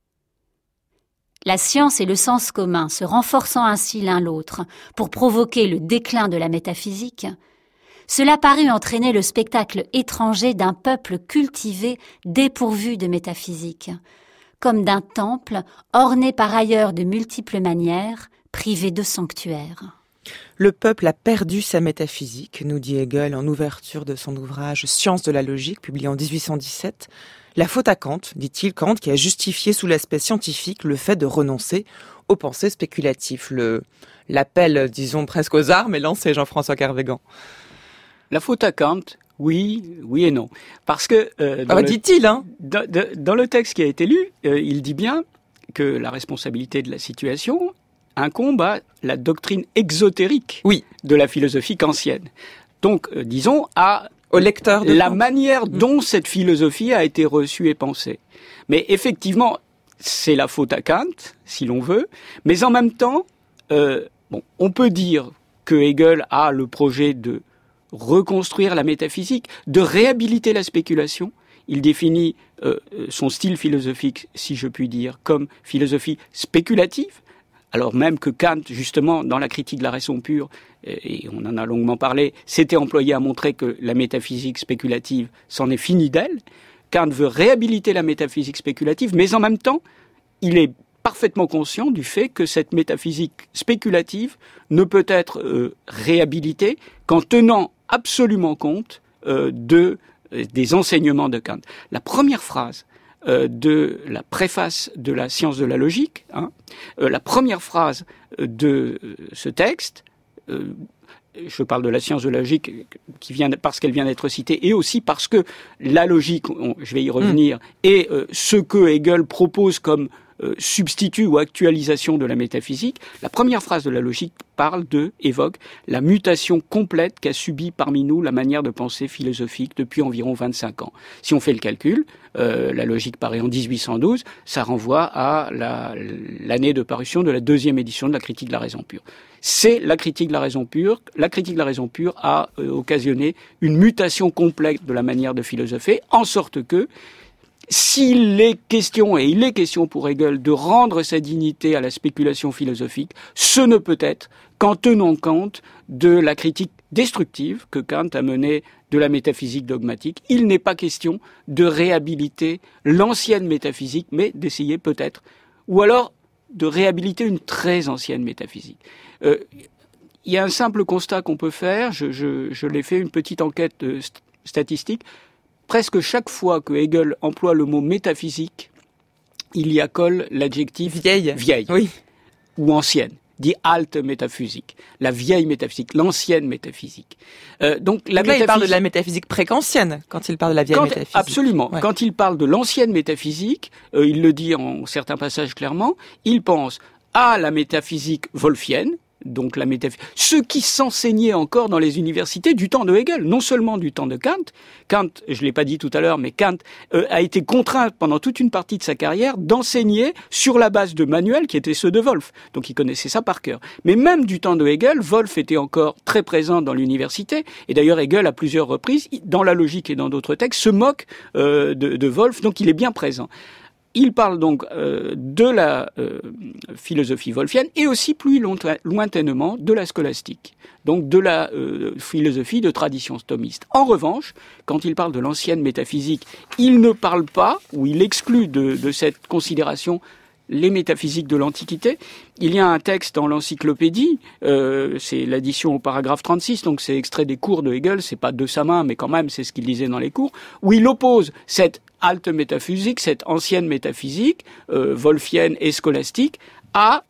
La science et le sens commun se renforçant ainsi l'un l'autre pour provoquer le déclin de la métaphysique, cela parut entraîner le spectacle étranger d'un peuple cultivé dépourvu de métaphysique, comme d'un temple orné par ailleurs de multiples manières, privé de sanctuaire. Le peuple a perdu sa métaphysique, nous dit Hegel en ouverture de son ouvrage « Science de la logique » publié en 1817. La faute à Kant, dit-il, Kant qui a justifié sous l'aspect scientifique le fait de renoncer aux pensées spéculatives. L'appel, disons, presque aux armes est lancé, Jean-François Kervégan. La faute à Kant, oui et non. Parce que dit-il, hein. Dans le texte qui a été lu, il dit bien que la responsabilité de la situation incombe à la doctrine exotérique de la philosophie kantienne. Donc, disons, au lecteur de la manière dont cette philosophie a été reçue et pensée. Mais effectivement, c'est la faute à Kant, si l'on veut, mais en même temps, on peut dire que Hegel a le projet de reconstruire la métaphysique, de réhabiliter la spéculation. Il définit son style philosophique, si je puis dire, comme philosophie spéculative, alors même que Kant, justement, dans la critique de la raison pure, et on en a longuement parlé, s'était employé à montrer que la métaphysique spéculative s'en est finie d'elle. Kant veut réhabiliter la métaphysique spéculative, mais en même temps, il est parfaitement conscient du fait que cette métaphysique spéculative ne peut être réhabilitée qu'en tenant absolument compte des enseignements de Kant. La première phrase de la préface de la science de la logique, la première phrase de ce texte, je parle de la science de la logique parce qu'elle vient d'être citée, et aussi parce que la logique, je vais y revenir, est ce que Hegel propose comme substitut ou actualisation de la métaphysique. La première phrase de la logique évoque la mutation complète qu'a subie parmi nous la manière de penser philosophique depuis environ 25 ans. Si on fait le calcul, la logique paraît en 1812, ça renvoie à l'année de parution de la deuxième édition de la critique de la raison pure. C'est la critique de la raison pure. La critique de la raison pure a occasionné une mutation complète de la manière de philosopher, en sorte que s'il est question, et il est question pour Hegel, de rendre sa dignité à la spéculation philosophique, ce ne peut être qu'en tenant compte de la critique destructive que Kant a menée de la métaphysique dogmatique. Il n'est pas question de réhabiliter l'ancienne métaphysique, mais d'essayer peut-être, ou alors de réhabiliter une très ancienne métaphysique. Il y a un simple constat qu'on peut faire, je l'ai fait, une petite enquête statistique. Presque chaque fois que Hegel emploie le mot métaphysique, il y accole l'adjectif vieille, oui, ou ancienne, dit alte métaphysique, la vieille métaphysique, l'ancienne métaphysique. Donc la il parle de la métaphysique prékantienne quand il parle de la vieille métaphysique. Absolument. Ouais. Quand il parle de l'ancienne métaphysique, il le dit en certains passages clairement, il pense à la métaphysique wolffienne, donc la métaphysique, ce qui s'enseignait encore dans les universités du temps de Hegel, non seulement du temps de Kant. Kant, je l'ai pas dit tout à l'heure, mais Kant a été contraint pendant toute une partie de sa carrière d'enseigner sur la base de manuels qui étaient ceux de Wolff. Donc il connaissait ça par cœur. Mais même du temps de Hegel, Wolff était encore très présent dans l'université. Et d'ailleurs, Hegel, à plusieurs reprises, dans la logique et dans d'autres textes, se moque de Wolff. Donc il est bien présent. Il parle donc de la philosophie wolffienne et aussi plus lointainement de la scolastique, donc de la philosophie de tradition thomiste. En revanche, quand il parle de l'ancienne métaphysique, il ne parle pas, ou il exclut de cette considération les métaphysiques de l'Antiquité. Il y a un texte dans l'encyclopédie, c'est l'édition au paragraphe 36, donc c'est extrait des cours de Hegel, c'est pas de sa main, mais quand même c'est ce qu'il disait dans les cours, où il oppose cette halte métaphysique, cette ancienne métaphysique, wolffienne et scolastique, à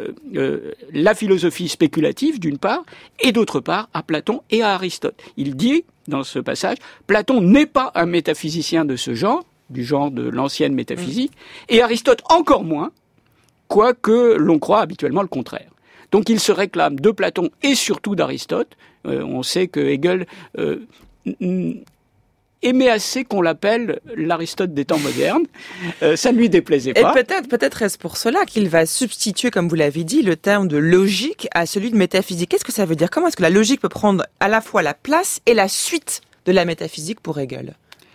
la philosophie spéculative d'une part, et d'autre part à Platon et à Aristote. Il dit dans ce passage, Platon n'est pas un métaphysicien de ce genre, du genre de l'ancienne métaphysique, et Aristote encore moins, quoique l'on croit habituellement le contraire. Donc il se réclame de Platon et surtout d'Aristote. On sait que Hegel aimait assez qu'on l'appelle l'Aristote des temps modernes. Ça ne lui déplaisait pas. Et peut-être est-ce pour cela qu'il va substituer, comme vous l'avez dit, le terme de logique à celui de métaphysique. Qu'est-ce que ça veut dire? Comment est-ce que la logique peut prendre à la fois la place et la suite de la métaphysique pour Hegel?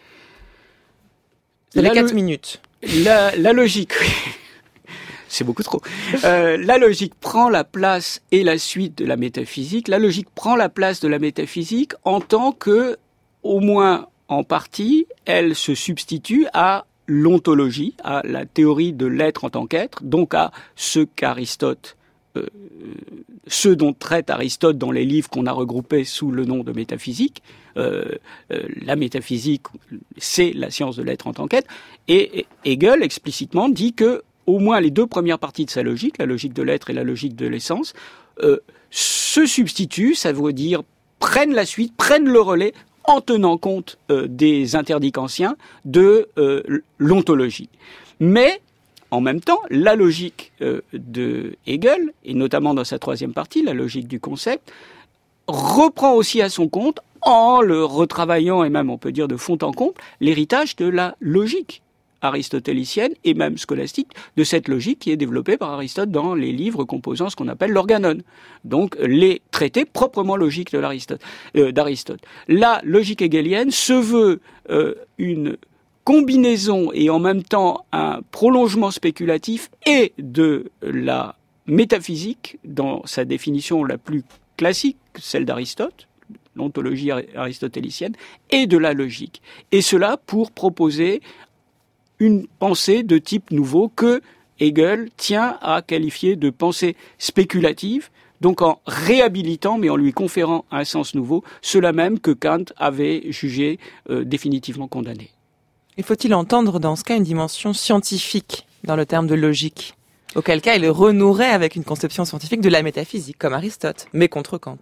Vous avez 4 minutes. La logique, oui. C'est beaucoup trop. La logique prend la place et la suite de la métaphysique. La logique prend la place de la métaphysique en tant que, au moins en partie, elle se substitue à l'ontologie, à la théorie de l'être en tant qu'être, donc à ce dont traite Aristote dans les livres qu'on a regroupés sous le nom de métaphysique. La métaphysique, c'est la science de l'être en tant qu'être. Et Hegel explicitement dit que au moins les 2 premières parties de sa logique, la logique de l'être et la logique de l'essence, se substituent, ça veut dire prennent la suite, prennent le relais en tenant compte des interdits kantiens de l'ontologie. Mais, en même temps, la logique de Hegel, et notamment dans sa 3e partie, la logique du concept, reprend aussi à son compte, en le retravaillant et même on peut dire de fond en comble, l'héritage de la logique aristotélicienne et même scolastique de cette logique qui est développée par Aristote dans les livres composant ce qu'on appelle l'organon. Donc les traités proprement logiques d'Aristote. La logique hegelienne se veut une combinaison et en même temps un prolongement spéculatif et de la métaphysique dans sa définition la plus classique, celle d'Aristote, l'ontologie aristotélicienne, et de la logique. Et cela pour proposer une pensée de type nouveau que Hegel tient à qualifier de pensée spéculative, donc en réhabilitant, mais en lui conférant un sens nouveau, cela même que Kant avait jugé définitivement condamné. Et faut-il entendre dans ce cas une dimension scientifique dans le terme de logique? Auquel cas il renouerait avec une conception scientifique de la métaphysique, comme Aristote, mais contre Kant.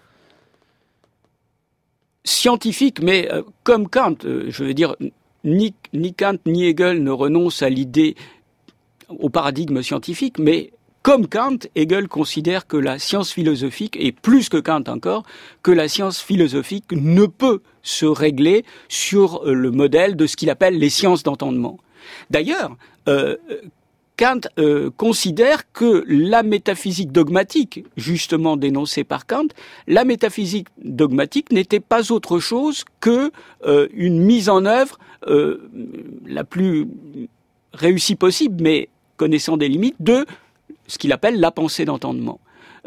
Scientifique, mais comme Kant, je veux dire, ni Kant ni Hegel ne renoncent à l'idée, au paradigme scientifique, mais comme Kant, Hegel considère que la science philosophique, et plus que Kant encore, que la science philosophique ne peut se régler sur le modèle de ce qu'il appelle les sciences d'entendement. D'ailleurs, Kant considère que la métaphysique dogmatique, justement dénoncée par Kant, la métaphysique dogmatique n'était pas autre chose que une mise en œuvre la plus réussie possible, mais connaissant des limites, de ce qu'il appelle la pensée d'entendement.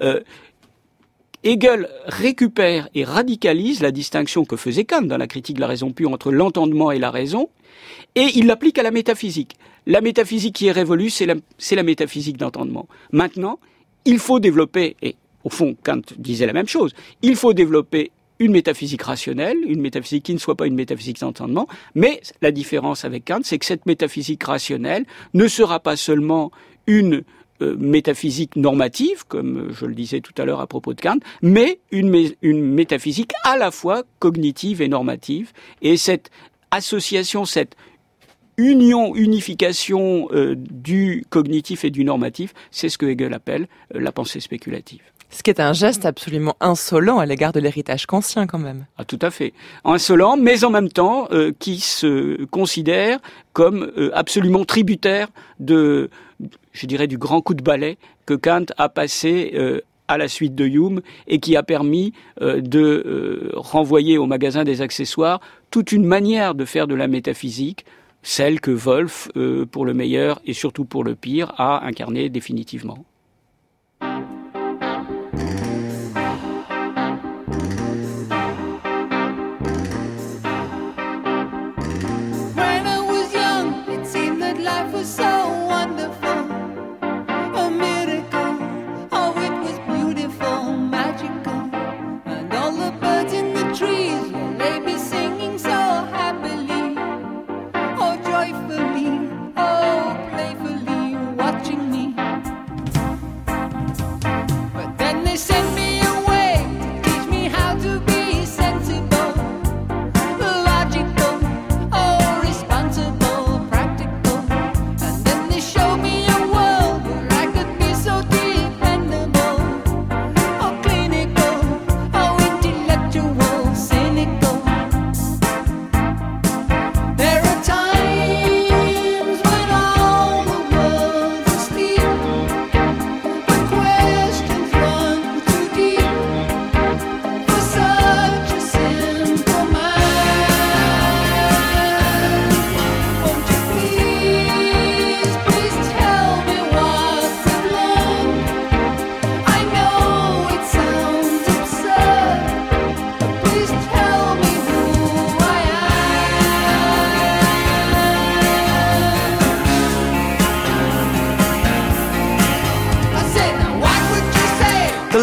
Hegel récupère et radicalise la distinction que faisait Kant dans la critique de la raison pure entre l'entendement et la raison, et il l'applique à la métaphysique. La métaphysique qui est révolue, c'est la métaphysique d'entendement. Maintenant, il faut développer, et au fond, Kant disait la même chose, il faut développer une métaphysique rationnelle, une métaphysique qui ne soit pas une métaphysique d'entendement, mais la différence avec Kant, c'est que cette métaphysique rationnelle ne sera pas seulement une métaphysique normative, comme je le disais tout à l'heure à propos de Kant, mais une métaphysique à la fois cognitive et normative. Et cette association, cette unification du cognitif et du normatif, c'est ce que Hegel appelle la pensée spéculative. Ce qui est un geste absolument insolent à l'égard de l'héritage kantien quand même. Ah, tout à fait. Insolent, mais en même temps qui se considère comme absolument tributaire de, je dirais, du grand coup de balai que Kant a passé à la suite de Hume et qui a permis de renvoyer au magasin des accessoires toute une manière de faire de la métaphysique, celle que Wolff, pour le meilleur et surtout pour le pire, a incarnée définitivement.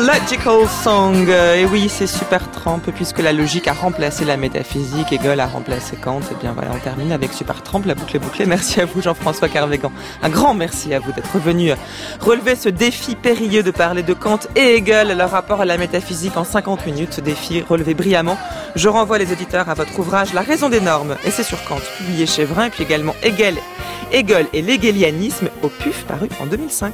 Logical Song. Et oui, c'est Supertramp, puisque la logique a remplacé la métaphysique, Hegel a remplacé Kant. Et bien voilà, on termine avec Supertramp, la boucle est bouclée. Merci à vous, Jean-François Kervégan. Un grand merci à vous d'être venu relever ce défi périlleux de parler de Kant et Hegel, leur rapport à la métaphysique en 50 minutes. Ce défi relevé brillamment. Je renvoie les auditeurs à votre ouvrage La raison des normes, et c'est sur Kant, publié chez Vrin, et puis également Hegel et l'hégélianisme au PUF, paru en 2005.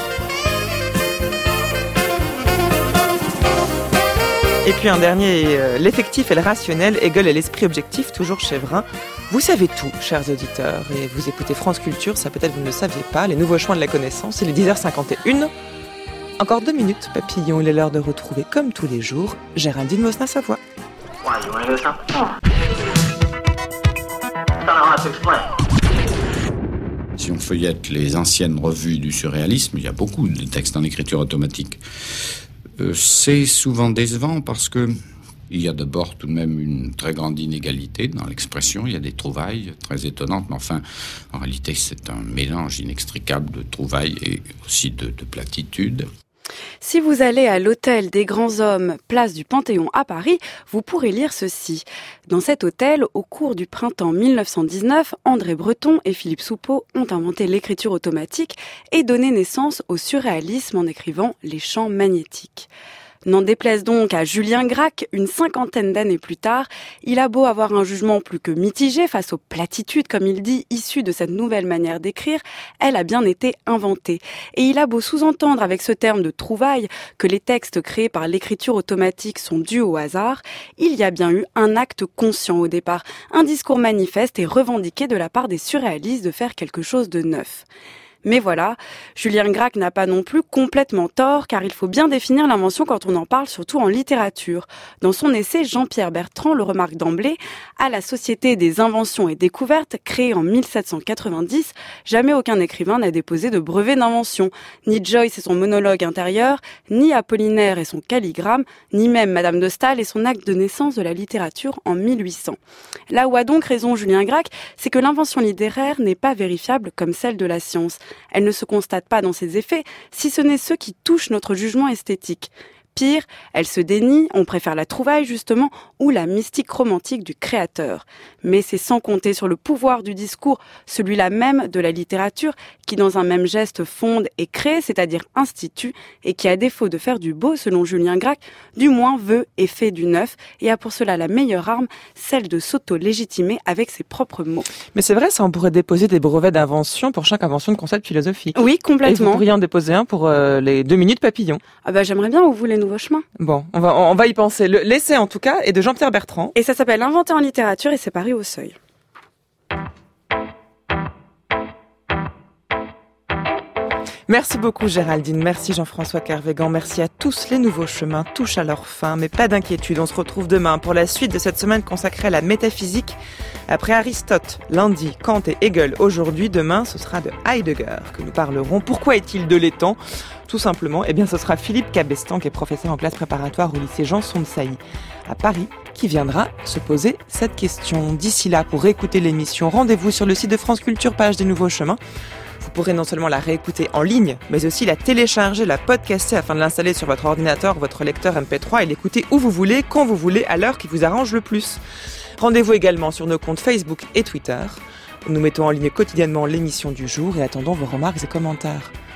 Et puis un dernier, l'effectif et le rationnel, Hegel et l'esprit objectif, toujours chez Vrin. Vous savez tout, chers auditeurs, et vous écoutez France Culture, ça peut-être vous ne le saviez pas, les nouveaux chemins de la connaissance, il est 10h51. Encore 2 minutes, papillon, il est l'heure de retrouver, comme tous les jours, Géraldine Mosna-Savoie. Si on feuillette les anciennes revues du surréalisme, il y a beaucoup de textes en écriture automatique. C'est souvent décevant parce que il y a d'abord tout de même une très grande inégalité dans l'expression. Il y a des trouvailles très étonnantes, mais enfin, en réalité, c'est un mélange inextricable de trouvailles et aussi de platitudes. Si vous allez à l'hôtel des Grands Hommes, place du Panthéon à Paris, vous pourrez lire ceci. Dans cet hôtel, au cours du printemps 1919, André Breton et Philippe Soupeau ont inventé l'écriture automatique et donné naissance au surréalisme en écrivant les champs magnétiques. N'en déplaise donc à Julien Gracq, une 50aine d'années plus tard, il a beau avoir un jugement plus que mitigé face aux platitudes, comme il dit, issues de cette nouvelle manière d'écrire, elle a bien été inventée. Et il a beau sous-entendre avec ce terme de trouvaille que les textes créés par l'écriture automatique sont dus au hasard, il y a bien eu un acte conscient au départ, un discours manifeste et revendiqué de la part des surréalistes de faire quelque chose de neuf. Mais voilà, Julien Gracq n'a pas non plus complètement tort, car il faut bien définir l'invention quand on en parle, surtout en littérature. Dans son essai, Jean-Pierre Bertrand le remarque d'emblée, à la Société des inventions et découvertes, créée en 1790, jamais aucun écrivain n'a déposé de brevet d'invention. Ni Joyce et son monologue intérieur, ni Apollinaire et son calligramme, ni même Madame de Staël et son acte de naissance de la littérature en 1800. Là où a donc raison Julien Gracq, c'est que l'invention littéraire n'est pas vérifiable comme celle de la science. Elle ne se constate pas dans ses effets, si ce n'est ceux qui touchent notre jugement esthétique. Pire, elle se dénie, on préfère la trouvaille justement, ou la mystique romantique du créateur. Mais c'est sans compter sur le pouvoir du discours, celui-là même de la littérature, qui dans un même geste fonde et crée, c'est-à-dire institue, et qui à défaut de faire du beau, selon Julien Gracq, du moins veut et fait du neuf, et a pour cela la meilleure arme, celle de s'auto-légitimer avec ses propres mots. Mais c'est vrai, ça, on pourrait déposer des brevets d'invention pour chaque invention de concept philosophique. Oui, complètement. Et vous pourriez en déposer un pour les 2 minutes papillon. Ah bah j'aimerais bien, vous les nouveaux chemins. Bon, on va y penser. L'essai en tout cas est de Jean-Pierre Bertrand. Et ça s'appelle Inventé en littérature et c'est paru au Seuil. Merci beaucoup Géraldine, merci Jean-François Kervégan, merci à tous. Les nouveaux chemins touchent à leur fin, mais pas d'inquiétude, on se retrouve demain pour la suite de cette semaine consacrée à la métaphysique. Après Aristote, lundi, Kant et Hegel aujourd'hui, demain ce sera de Heidegger que nous parlerons. Pourquoi est-il de l'étang ? Tout simplement, eh bien ce sera Philippe Cabestan qui est professeur en classe préparatoire au lycée Janson de Sailly à Paris qui viendra se poser cette question. D'ici là, pour écouter l'émission, rendez-vous sur le site de France Culture, page des nouveaux chemins. Vous pourrez non seulement la réécouter en ligne, mais aussi la télécharger, la podcaster afin de l'installer sur votre ordinateur, votre lecteur MP3 et l'écouter où vous voulez, quand vous voulez, à l'heure qui vous arrange le plus. Rendez-vous également sur nos comptes Facebook et Twitter. Nous mettons en ligne quotidiennement l'émission du jour et attendons vos remarques et commentaires.